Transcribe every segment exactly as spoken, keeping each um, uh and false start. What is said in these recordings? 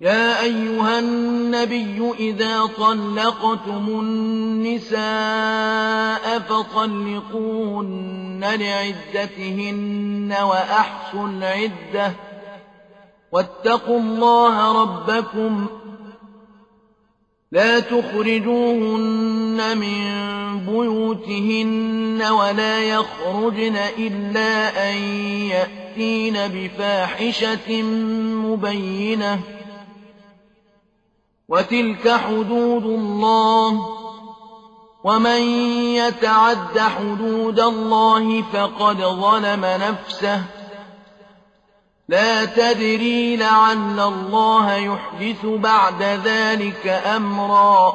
يا أيها النبي إذا طلقتم النساء فطلقوهن لعدتهن وأحصوا العدة واتقوا الله ربكم لا تخرجوهن من بيوتهن ولا يخرجن إلا أن يأتين بفاحشة مبينة وتلك حدود الله ومن يتعد حدود الله فقد ظلم نفسه لا تدري لعل الله يحدث بعد ذلك أمرا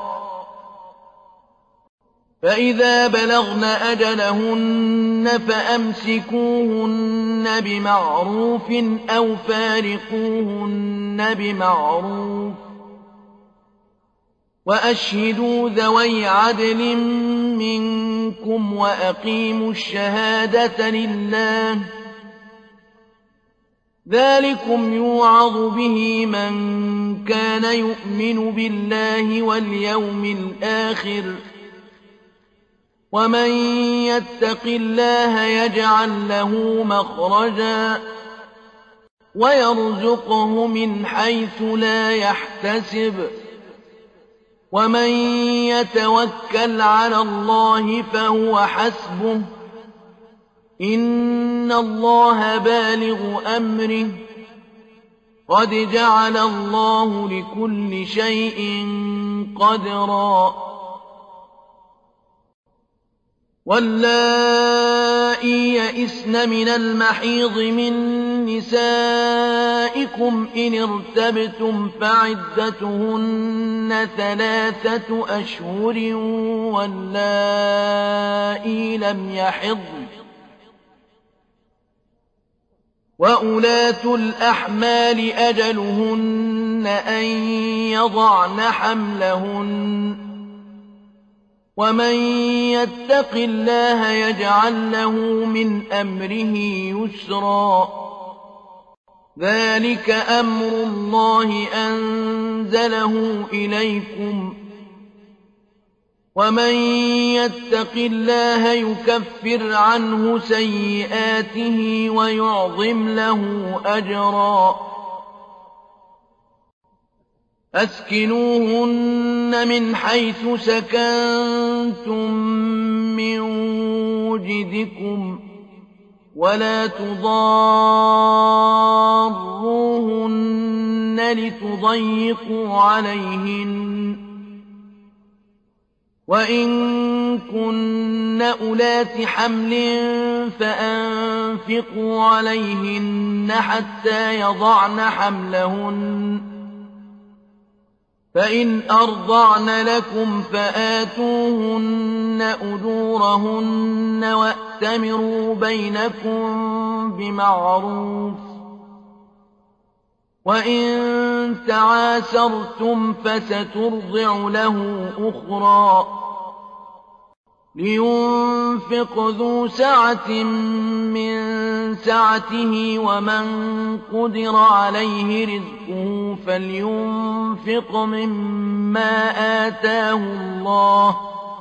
فإذا بلغن أجلهن فأمسكوهن بمعروف أو فارقوهن بمعروف وأشهدوا ذوي عدل منكم وأقيموا الشهادة لله ذلكم يوعظ به من كان يؤمن بالله واليوم الآخر ومن يتق الله يجعل له مخرجا ويرزقه من حيث لا يحتسب ومن يتوكل على الله فهو حسبه إن الله بالغ أمره قد جعل الله لكل شيء قدرا واللائي يئسن من المحيض من نسائكم إن ارتبتم فعدتهن ثلاثة أشهر واللائي لم يحضن وأولاة الأحمال أجلهن أن يضعن حملهن ومن يتق الله يجعل له من أمره يسرا ذلك أمر الله أنزله إليكم ومن يتق الله يكفر عنه سيئاته ويعظم له أجرا أسكنوهن من حيث سكنتم من وجدكم ولا تضاروهن لتضيقوا عليهن وإن كن أولات حمل فأنفقوا عليهن حتى يضعن حملهن فإن أرضعن لكم فآتوهن أجورهن وأتمروا بينكم بمعروف وإن تعاسرتم فسترضع له أخرى لينفق ذو سعة من سعته ومن قدر عليه رزقه فلينفق مما آتاه الله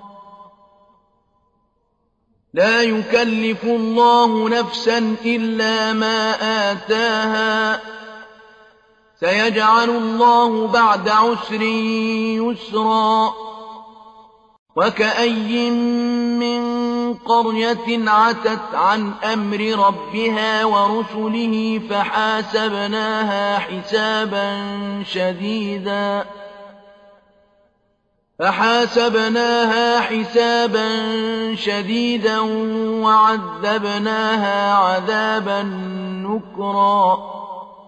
لا يكلف الله نفسا إلا ما آتاها سيجعل الله بعد عسر يسرا وكأي من قرية عتت عن أمر ربها ورسله فحاسبناها حسابا شديدا فحاسبناها حسابا شديدا وعذبناها عذابا نكرا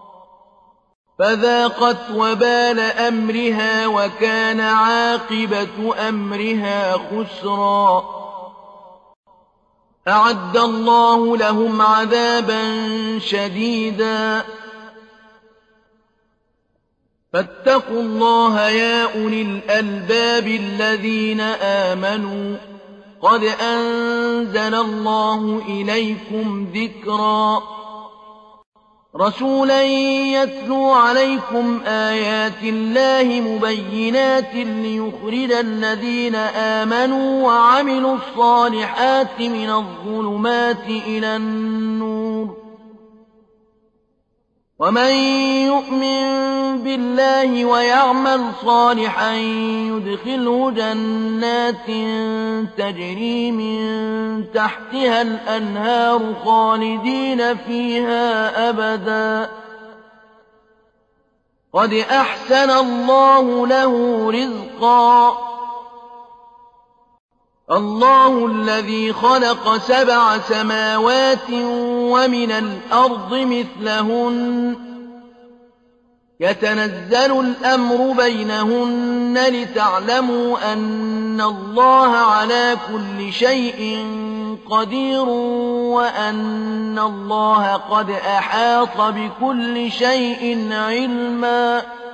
فذاقت وبال أمرها وكان عاقبة أمرها خسرا أعد الله لهم عذابا شديدا فاتقوا الله يا أولي الألباب الذين آمنوا قد أنزل الله إليكم ذكرا رسولا يتلو عليكم آيات الله مبينات ليخرج الذين آمنوا وعملوا الصالحات من الظلمات إلى النور ومن يؤمن بالله ويعمل صالحا يدخله جنات تجري من تحتها الأنهار خالدين فيها أبدا قد أحسن الله له رزقا الله الذي خلق سبع سماوات ومن الأرض مثلهن يتنزل الأمر بينهن لتعلموا أن الله على كل شيء قدير وأن الله قد أحاط بكل شيء علما